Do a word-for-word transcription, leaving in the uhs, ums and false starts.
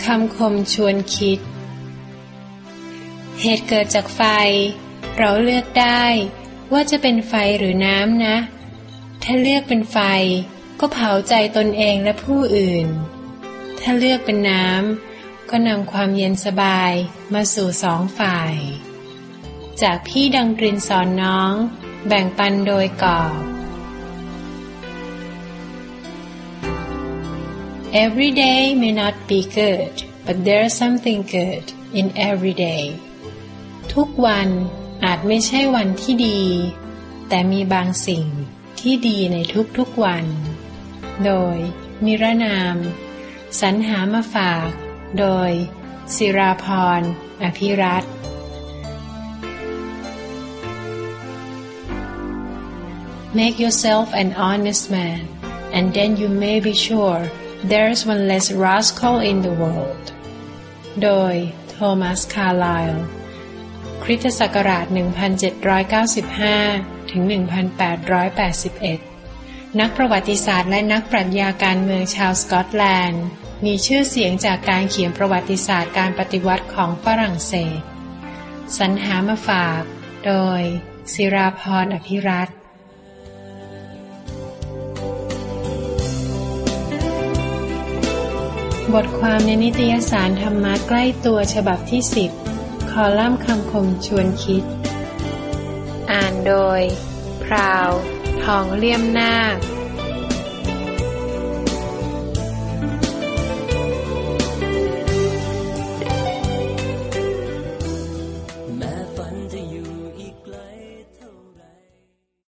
ำคมชวนคิดเหตุเกิดจากไฟเราเลือกได้ว่าจะเป็นไฟหรือน้ำนะถ้าเลือกเป็นไฟก็เผาใจตนเองและผู้อื่นถ้าเลือกเป็นน้ำก็นำความเย็นสบายมาสู่สองฝ่ายจากพี่ดังตรินสอนน้องแบ่งปันโดยกอบ Every day may not be good but there's something good in every day ทุกวันอาจไม่ใช่วันที่ดีแต่มีบางสิ่งที่ดีในทุกๆวันโดยนิรนามสรรหามาฝากโดยศิราพรอภิรัตน์ Make yourself an honest man and then you may be sure there's one less rascal in the world โดยโทมัสคาร์ไลล์คริสตศักราชหนึ่งพันเจ็ดร้อยเก้าสิบห้าถึงหนึ่งพันแปดร้อยแปดสิบเอ็ดนักประวัติศาสตร์และนักปรัชญาการเมืองชาวสกอตแลนด์มีชื่อเสียงจากการเขียนประวัติศาสตร์การปฏิวัติของฝรั่งเศสสรรหามาฝากโดยศิราพรอภิรัตน์บทความในนิตยสารธรรมะใกล้ตัวฉบับที่สิบคอลัมน์คำคมชวนคิดอ่านโดยพราวทองเลี่ยมนาค